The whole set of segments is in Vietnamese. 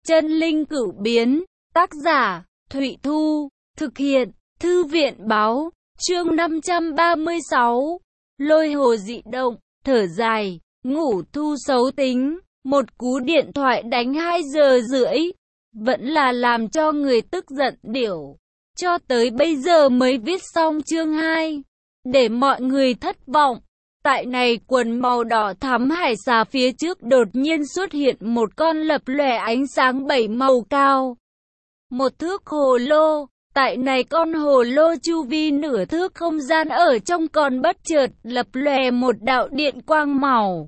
Chân linh cửu biến, tác giả, Thụy Thu, thực hiện, Thư viện báo, chương 536, lôi hồ dị động, thở dài, ngủ thu xấu tính, một cú điện thoại đánh 2 giờ rưỡi, vẫn là làm cho người tức giận điểu. Cho tới bây giờ mới viết xong chương 2, để mọi người thất vọng. Tại này quần màu đỏ thắm hải xà phía trước đột nhiên xuất hiện một con lập lòe ánh sáng 7 màu cao. Một thước hồ lô, tại này con hồ lô chu vi nửa thước không gian ở trong còn bất chợt lập lòe một đạo điện quang màu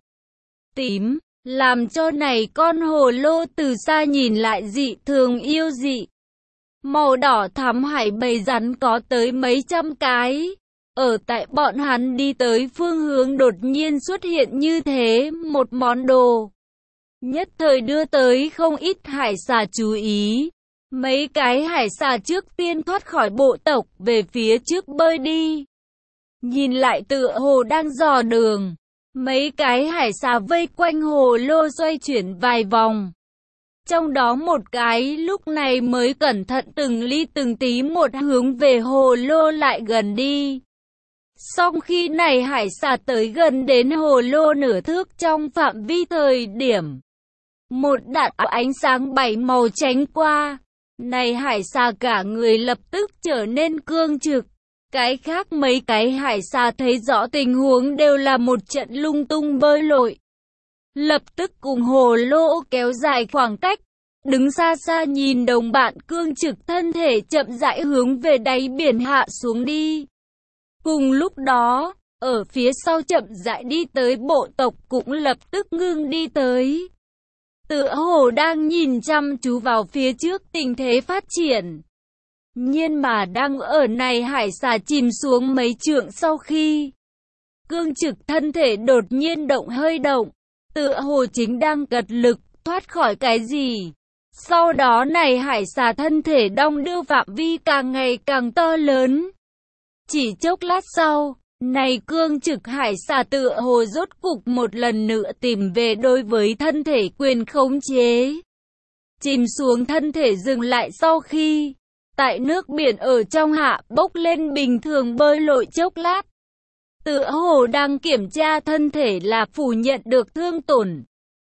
tím, làm cho này con hồ lô từ xa nhìn lại dị thường yêu dị. Màu đỏ thắm hải bầy rắn có tới mấy trăm cái. Ở tại bọn hắn đi tới phương hướng đột nhiên xuất hiện như thế một món đồ. Nhất thời đưa tới không ít hải xà chú ý. Mấy cái hải xà trước tiên thoát khỏi bộ tộc về phía trước bơi đi. Nhìn lại tựa hồ đang dò đường. Mấy cái hải xà vây quanh hồ lô xoay chuyển vài vòng. Trong đó một cái lúc này mới cẩn thận từng ly từng tí một hướng về hồ lô lại gần đi. Song khi này hải xà tới gần đến hồ lô nửa thước trong phạm vi thời điểm, một đạo ánh sáng 7 màu tránh qua. Này hải xà cả người lập tức trở nên cương trực. Cái khác mấy cái hải xà thấy rõ tình huống đều là một trận lung tung bơi lội. Lập tức cùng hồ lô kéo dài khoảng cách. Đứng xa xa nhìn đồng bạn cương trực thân thể chậm rãi hướng về đáy biển hạ xuống đi. Cùng lúc đó, ở phía sau chậm rãi đi tới bộ tộc cũng lập tức ngưng đi tới. Tựa hồ đang nhìn chăm chú vào phía trước tình thế phát triển. Nhưng mà đang ở này hải xà chìm xuống mấy trượng sau khi cương trực thân thể đột nhiên hơi động. Tựa hồ chính đang cật lực thoát khỏi cái gì. Sau đó này hải xà thân thể đong đưa phạm vi càng ngày càng to lớn. Chỉ chốc lát sau, này cương trực hải xà tựa hồ rốt cục một lần nữa tìm về đối với thân thể quyền khống chế. Chìm xuống thân thể dừng lại sau khi, tại nước biển ở trong hạ bốc lên bình thường bơi lội chốc lát. Tựa hồ đang kiểm tra thân thể là phủ nhận được thương tổn.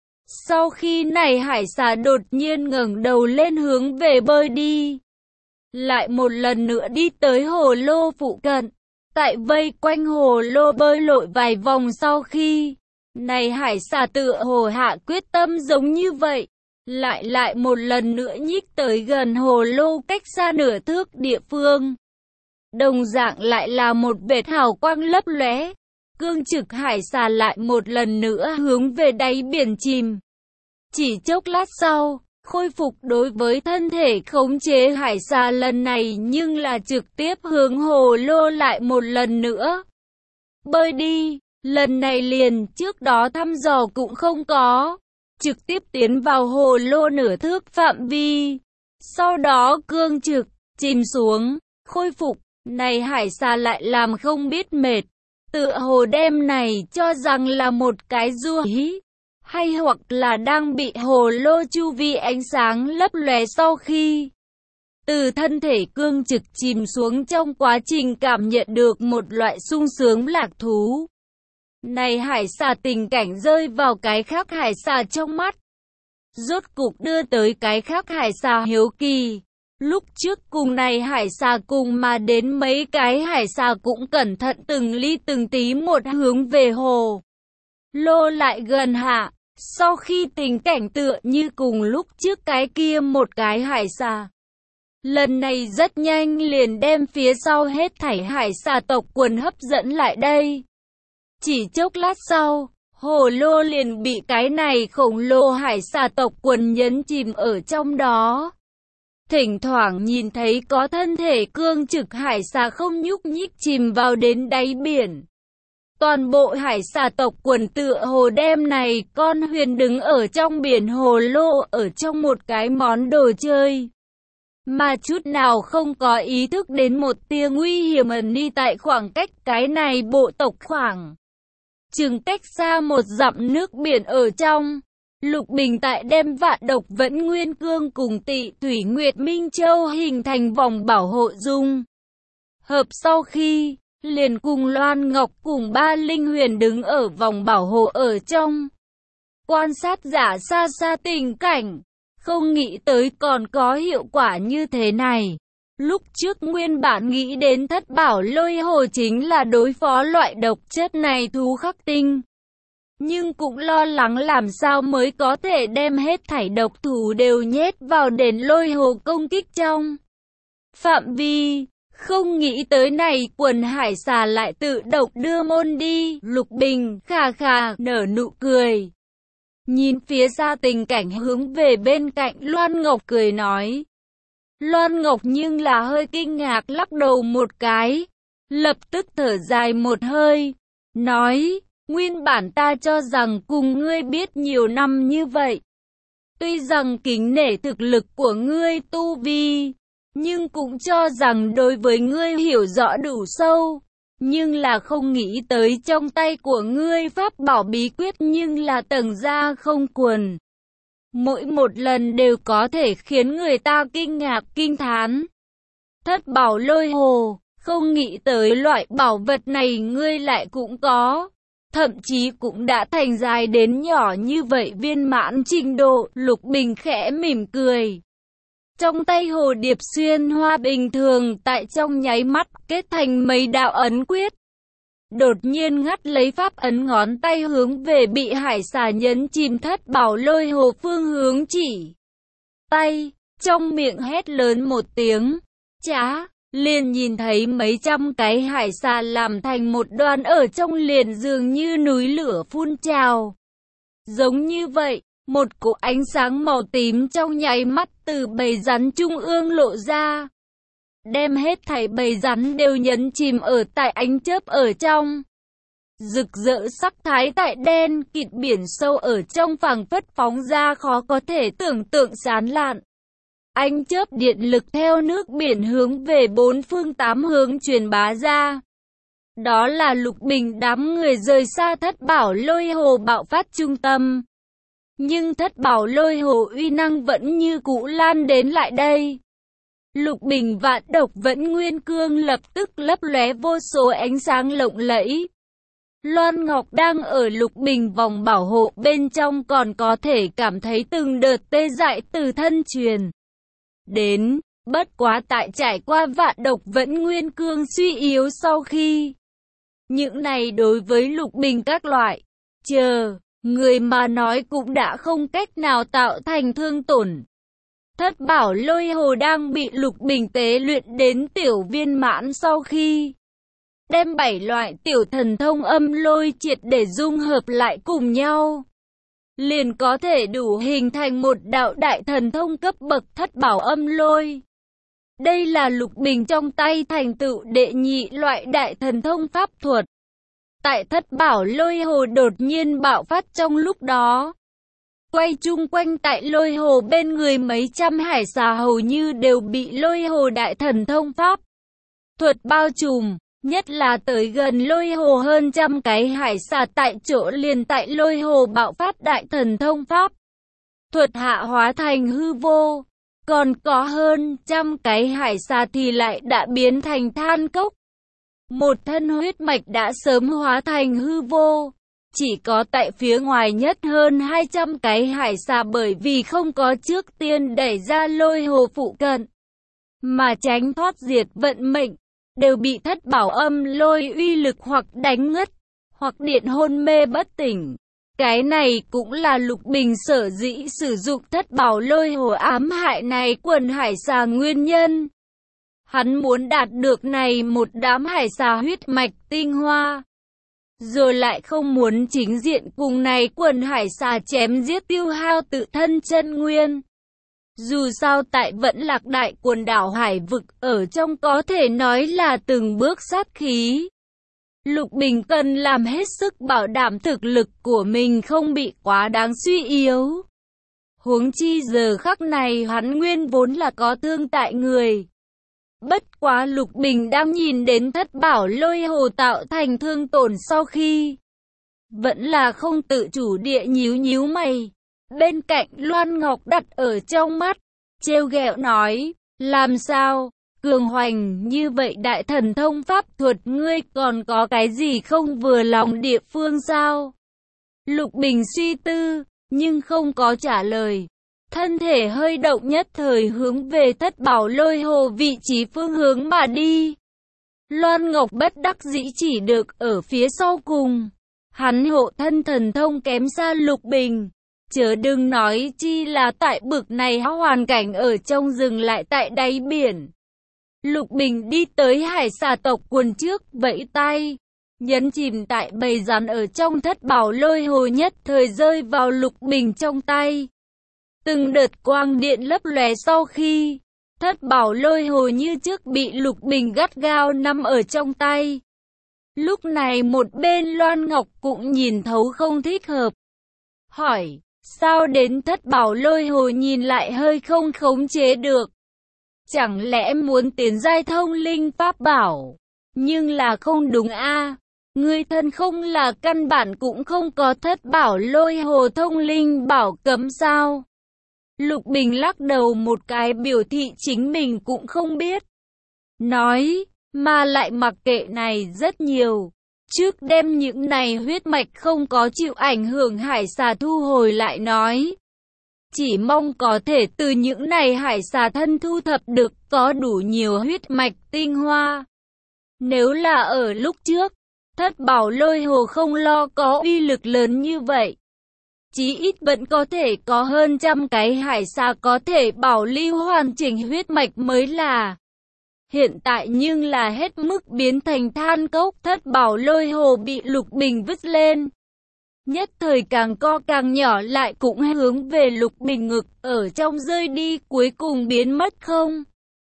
Sau khi này hải xà đột nhiên ngẩng đầu lên hướng về bơi đi. Lại một lần nữa đi tới hồ lô phụ cận. Tại vây quanh hồ lô bơi lội vài vòng sau khi, này hải xà tựa hồ hạ quyết tâm giống như vậy. Lại một lần nữa nhích tới gần hồ lô cách xa nửa thước địa phương. Đồng dạng lại là một vệt hào quang lấp lóe. Cương trực hải xà lại một lần nữa hướng về đáy biển chìm. Chỉ chốc lát sau, khôi phục đối với thân thể khống chế hải xà lần này nhưng là trực tiếp hướng hồ lô lại một lần nữa. Bơi đi, lần này liền trước đó thăm dò cũng không có. Trực tiếp tiến vào hồ lô nửa thước phạm vi. Sau đó cương trực, chìm xuống, khôi phục, này hải xà lại làm không biết mệt. Tựa hồ đem này cho rằng là một cái du hí. Hay hoặc là đang bị hồ lô chu vi ánh sáng lấp lóe sau khi từ thân thể cương trực chìm xuống trong quá trình cảm nhận được một loại sung sướng lạc thú. Này hải xà tình cảnh rơi vào cái khác hải xà trong mắt. Rốt cục đưa tới cái khác hải xà hiếu kỳ. Lúc trước cùng này hải xà cùng mà đến mấy cái hải xà cũng cẩn thận từng ly từng tí một hướng về hồ lô lại gần hạ. Sau khi tình cảnh tựa như cùng lúc trước cái kia một cái hải xà. Lần này rất nhanh liền đem phía sau hết thảy hải xà tộc quần hấp dẫn lại đây. Chỉ chốc lát sau, hồ lô liền bị cái này khổng lồ hải xà tộc quần nhấn chìm ở trong đó. Thỉnh thoảng nhìn thấy có thân thể cương trực hải xà không nhúc nhích chìm vào đến đáy biển. Toàn bộ hải xà tộc quần tựa hồ đem này con huyền đứng ở trong biển hồ lô ở trong một cái món đồ chơi. Mà chút nào không có ý thức đến một tia nguy hiểm ẩn đi tại khoảng cách cái này bộ tộc khoảng chừng cách xa một dặm nước biển ở trong. Lục Bình tại đem Vạn Độc Vẫn Nguyên Cương cùng Tị Thủy Nguyệt Minh Châu hình thành vòng bảo hộ dung hợp sau khi, liền cùng Loan Ngọc cùng ba linh huyền đứng ở vòng bảo hộ ở trong. Quan sát giả xa xa tình cảnh, không nghĩ tới còn có hiệu quả như thế này. Lúc trước nguyên bản nghĩ đến Thất Bảo Lôi Hồ chính là đối phó loại độc chất này thú khắc tinh. Nhưng cũng lo lắng làm sao mới có thể đem hết thảy độc thủ đều nhét vào đền lôi hồ công kích trong phạm vi. Không nghĩ tới này quần hải xà lại tự độc đưa môn đi. Lục Bình khà khà nở nụ cười. Nhìn phía xa tình cảnh hướng về bên cạnh Loan Ngọc cười nói. Loan Ngọc nhưng là hơi kinh ngạc lắc đầu một cái. Lập tức thở dài một hơi. Nói, nguyên bản ta cho rằng cùng ngươi biết nhiều năm như vậy. Tuy rằng kính nể thực lực của ngươi tu vi. Nhưng cũng cho rằng đối với ngươi hiểu rõ đủ sâu. Nhưng là không nghĩ tới trong tay của ngươi pháp bảo bí quyết nhưng là tầng ra không quần. Mỗi một lần đều có thể khiến người ta kinh ngạc kinh thán. Thất Bảo Lôi Hồ, không nghĩ tới loại bảo vật này ngươi lại cũng có. Thậm chí cũng đã thành dài đến nhỏ như vậy viên mãn trình độ. Lục Bình khẽ mỉm cười. Trong tay hồ điệp xuyên hoa bình thường tại trong nháy mắt kết thành mấy đạo ấn quyết. Đột nhiên ngắt lấy pháp ấn ngón tay hướng về bị hải xà nhấn chìm Thất Bảo Lôi Hồ phương hướng chỉ. Tay, trong miệng hét lớn một tiếng. Chá, liền nhìn thấy mấy trăm cái hải xà làm thành một đoàn ở trong liền dường như núi lửa phun trào. Giống như vậy. Một cỗ ánh sáng màu tím trong nháy mắt từ bầy rắn trung ương lộ ra. Đem hết thảy bầy rắn đều nhấn chìm ở tại ánh chớp ở trong. Rực rỡ sắc thái tại đen kịt biển sâu ở trong phảng phất phóng ra khó có thể tưởng tượng sáng lạn. Ánh chớp điện lực theo nước biển hướng về bốn phương tám hướng truyền bá ra. Đó là Lục Bình đám người rời xa Thất Bảo Lôi Hồ bạo phát trung tâm. Nhưng Thất Bảo Lôi Hồ uy năng vẫn như cũ lan đến lại đây. Lục Bình Vạn Độc Vẫn Nguyên Cương lập tức lấp lóe vô số ánh sáng lộng lẫy. Loan Ngọc đang ở Lục Bình vòng bảo hộ bên trong còn có thể cảm thấy từng đợt tê dại từ thân truyền đến. Bất quá tại trải qua Vạn Độc Vẫn Nguyên Cương suy yếu sau khi. Những này đối với Lục Bình các loại người mà nói cũng đã không cách nào tạo thành thương tổn. Thất Bảo Lôi Hồ đang bị Lục Bình tế luyện đến tiểu viên mãn sau khi đem 7 loại tiểu thần thông âm lôi triệt để dung hợp lại cùng nhau. Liền có thể đủ hình thành một đạo đại thần thông cấp bậc Thất Bảo âm lôi. Đây là Lục Bình trong tay thành tựu đệ nhị loại đại thần thông pháp thuật. Tại Thất Bảo Lôi Hồ đột nhiên bạo phát trong lúc đó. Quay chung quanh tại lôi hồ bên người mấy trăm hải xà hầu như đều bị lôi hồ đại thần thông pháp thuật bao trùm. Nhất là tới gần lôi hồ hơn trăm cái hải xà tại chỗ liền tại lôi hồ bạo phát đại thần thông pháp thuật hạ hóa thành hư vô. Còn có hơn trăm cái hải xà thì lại đã biến thành than cốc. Một thân huyết mạch đã sớm hóa thành hư vô. Chỉ có tại phía ngoài nhất hơn 200 cái hải xà bởi vì không có trước tiên đẩy ra lôi hồ phụ cận, mà tránh thoát diệt vận mệnh, đều bị Thất Bảo âm lôi uy lực hoặc đánh ngất, hoặc điện hôn mê bất tỉnh. Cái này cũng là Lục Bình sở dĩ sử dụng Thất Bảo lôi hồ ám hại này quần hải xà nguyên nhân. Hắn muốn đạt được này một đám hải xà huyết mạch tinh hoa. Rồi lại không muốn chính diện cùng này quần hải xà chém giết tiêu hao tự thân chân nguyên. Dù sao tại Vẫn Lạc đại quần đảo hải vực ở trong có thể nói là từng bước sát khí. Lục Bình cần làm hết sức bảo đảm thực lực của mình không bị quá đáng suy yếu. Huống chi giờ khắc này hắn nguyên vốn là có thương tại người. Bất quá Lục Bình đang nhìn đến Thất Bảo lôi hồ tạo thành thương tổn sau khi vẫn là không tự chủ địa nhíu nhíu mày. bên cạnh Loan Ngọc đặt ở trong mắt, trêu ghẹo nói, làm sao, cường hoành như vậy đại thần thông pháp thuật ngươi còn có cái gì không vừa lòng địa phương sao? Lục Bình suy tư, nhưng không có trả lời. Thân thể hơi động nhất thời hướng về Thất Bảo Lôi Hồ vị trí phương hướng mà đi. Loan Ngọc bất đắc dĩ chỉ được ở phía sau cùng. Hắn hộ thân thần thông kém xa Lục Bình. Chớ đừng nói chi là tại bực này hoàn cảnh ở trong rừng lại tại đáy biển. Lục Bình đi tới hải xà tộc quần trước, vẫy tay. Nhấn chìm tại bầy rắn ở trong Thất Bảo Lôi Hồ nhất thời rơi vào Lục Bình trong tay. Từng đợt quang điện lấp lóe sau khi Thất Bảo Lôi Hồ như trước bị Lục Bình gắt gao nắm ở trong tay. Lúc này một bên Loan Ngọc cũng nhìn thấu không thích hợp. Hỏi, sao đến Thất Bảo Lôi Hồ nhìn lại hơi không khống chế được? Chẳng lẽ muốn tiến giai thông linh pháp bảo? Nhưng là không đúng a. Ngươi thân không là căn bản cũng không có Thất Bảo Lôi Hồ thông linh bảo cấm sao? Lục Bình lắc đầu một cái biểu thị chính mình cũng không biết. Nói, mà lại mặc kệ này rất nhiều. Trước đem những này huyết mạch không có chịu ảnh hưởng hải xà thu hồi lại nói. Chỉ mong có thể từ những này hải xà thân thu thập được có đủ nhiều huyết mạch tinh hoa. Nếu là ở lúc trước, Thất Bảo Lôi Hồ không lo có uy lực lớn như vậy. Chí ít vẫn có thể có hơn trăm cái hải xà có thể bảo lưu hoàn chỉnh huyết mạch mới là. Hiện tại nhưng là hết mức biến thành than cốc. Thất Bảo Lôi Hồ bị Lục Bình vứt lên. Nhất thời càng co càng nhỏ lại cũng hướng về Lục Bình ngực ở trong rơi đi, cuối cùng biến mất không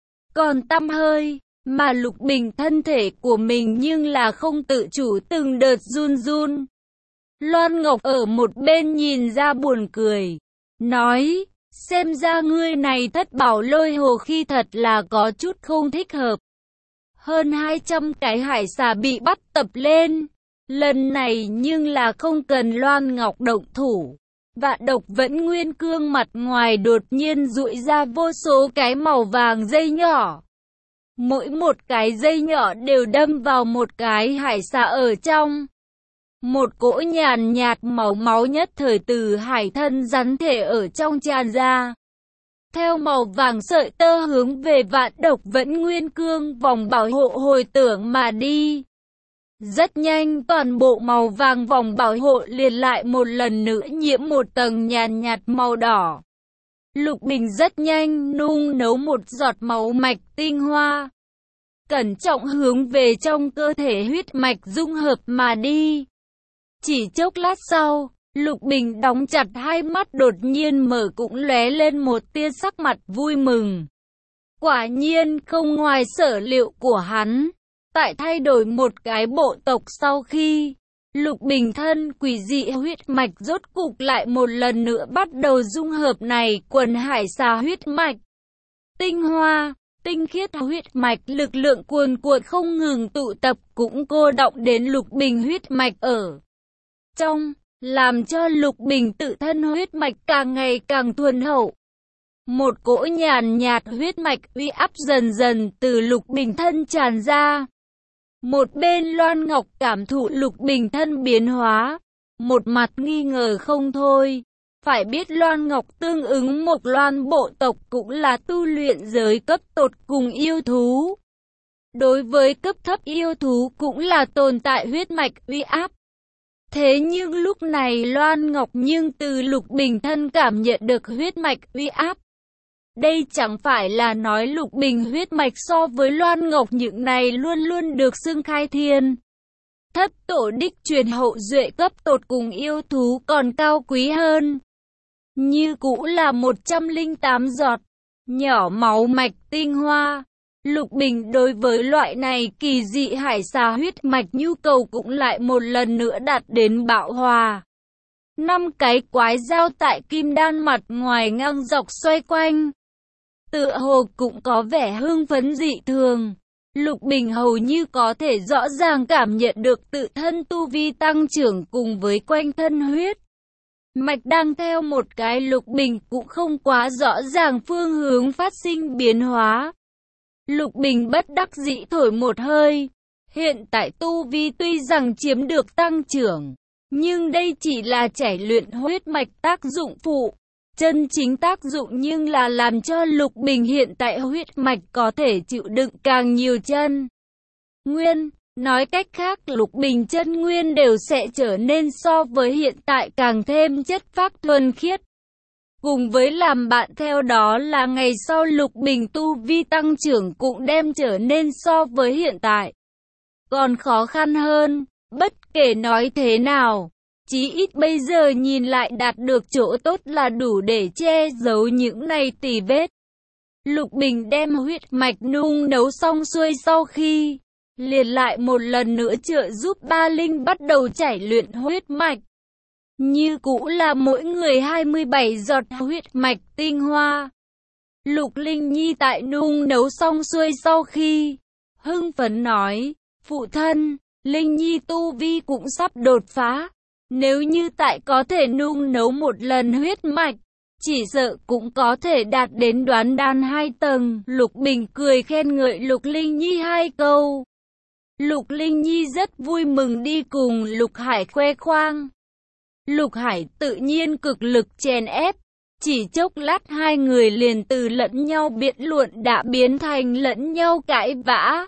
còn tăm hơi. Mà Lục Bình thân thể của mình nhưng là không tự chủ từng đợt run run. Loan Ngọc ở một bên nhìn ra buồn cười, nói, xem ra ngươi này Thất Bảo Lôi Hồ khi thật là có chút không thích hợp. Hơn 200 cái hải xà bị bắt tập lên, lần này nhưng là không cần Loan Ngọc động thủ. Vạn Độc Vẫn Nguyên Cương mặt ngoài đột nhiên dụi ra vô số cái màu vàng dây nhỏ. Mỗi một cái dây nhỏ đều đâm vào một cái hải xà ở trong. Một cỗ nhàn nhạt màu máu nhất thời từ hải thân rắn thể ở trong tràn ra. Theo màu vàng sợi tơ hướng về Vạn Độc Vẫn Nguyên Cương vòng bảo hộ hồi tưởng mà đi. Rất nhanh toàn bộ màu vàng vòng bảo hộ liền lại một lần nữa nhiễm một tầng nhàn nhạt màu đỏ. Lục Bình rất nhanh nung nấu một giọt máu mạch tinh hoa. Cẩn trọng hướng về trong cơ thể huyết mạch dung hợp mà đi. Chỉ chốc lát sau, Lục Bình đóng chặt hai mắt đột nhiên mở cũng lóe lên một tia sắc mặt vui mừng. Quả nhiên không ngoài sở liệu của hắn. Tại thay đổi một cái bộ tộc sau khi Lục Bình thân quỷ dị huyết mạch rốt cục lại một lần nữa bắt đầu dung hợp này quần hải xà huyết mạch. Tinh hoa, tinh khiết huyết mạch lực lượng cuồn cuộn không ngừng tụ tập cũng cô động đến Lục Bình huyết mạch ở trong, làm cho Lục Bình tự thân huyết mạch càng ngày càng thuần hậu. Một cỗ nhàn nhạt huyết mạch uy áp dần dần từ Lục Bình thân tràn ra. Một bên Loan Ngọc cảm thụ Lục Bình thân biến hóa, một mặt nghi ngờ không thôi. Phải biết Loan Ngọc tương ứng Mộc Loan bộ tộc cũng là tu luyện giới cấp tột cùng yêu thú. Đối với cấp thấp yêu thú cũng là tồn tại huyết mạch uy áp. Thế nhưng lúc này Loan Ngọc nhưng từ Lục Bình thân cảm nhận được huyết mạch uy áp. Đây chẳng phải là nói Lục Bình huyết mạch so với Loan Ngọc những này luôn luôn được xưng khai thiên. Thất tổ đích truyền hậu duệ cấp tột cùng yêu thú còn cao quý hơn. Như cũ là 108 giọt, nhỏ máu mạch tinh hoa. Lục Bình đối với loại này kỳ dị hải xà huyết mạch nhu cầu cũng lại một lần nữa đạt đến bạo hòa. 5 cái quái dao tại kim đan mặt ngoài ngang dọc xoay quanh. Tựa hồ cũng có vẻ hưng phấn dị thường. Lục Bình hầu như có thể rõ ràng cảm nhận được tự thân tu vi tăng trưởng cùng với quanh thân huyết mạch đang theo một cái Lục Bình cũng không quá rõ ràng phương hướng phát sinh biến hóa. Lục Bình bất đắc dĩ thổi một hơi. Hiện tại tu vi tuy rằng chiếm được tăng trưởng, nhưng đây chỉ là chảy luyện huyết mạch tác dụng phụ. Chân chính tác dụng nhưng là làm cho Lục Bình hiện tại huyết mạch có thể chịu đựng càng nhiều chân nguyên. Nói cách khác, Lục Bình chân nguyên đều sẽ trở nên so với hiện tại càng thêm chất phác thuần khiết. Cùng với làm bạn theo đó là ngày sau Lục Bình tu vi tăng trưởng cũng đem trở nên so với hiện tại còn khó khăn hơn. Bất kể nói thế nào, chí ít bây giờ nhìn lại đạt được chỗ tốt là đủ để che giấu những này tì vết. Lục Bình đem huyết mạch nung nấu xong xuôi sau khi liền lại một lần nữa trợ giúp Ba Linh bắt đầu chảy luyện huyết mạch. Như cũ là mỗi người 27 giọt huyết mạch tinh hoa. Lục Linh Nhi tại nung nấu xong xuôi sau khi hưng phấn nói, phụ thân, Linh Nhi tu vi cũng sắp đột phá. Nếu như tại có thể nung nấu một lần huyết mạch, chỉ sợ cũng có thể đạt đến đoán đan 2 tầng. Lục Bình cười khen ngợi Lục Linh Nhi 2 câu. Lục Linh Nhi rất vui mừng đi cùng Lục Hải khoe khoang. Lục Hải tự nhiên cực lực chèn ép. Chỉ chốc lát hai người liền từ lẫn nhau biện luận đã biến thành lẫn nhau cãi vã.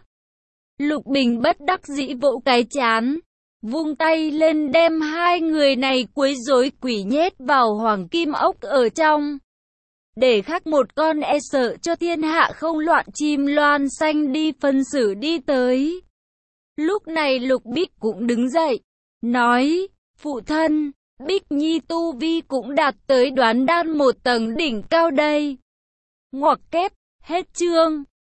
Lục Bình bất đắc dĩ vỗ cái chán, vung tay lên đem hai người này quấy rối quỷ nhét vào hoàng kim ốc ở trong. Để khắc một con e sợ cho thiên hạ không loạn chim loan xanh đi phân xử đi tới. Lúc này Lục Bích cũng đứng dậy, nói, phụ thân, Bích Nhi tu vi cũng đạt tới đoán đan 1 tầng đỉnh cao đây. Ngoặc kép, hết chương.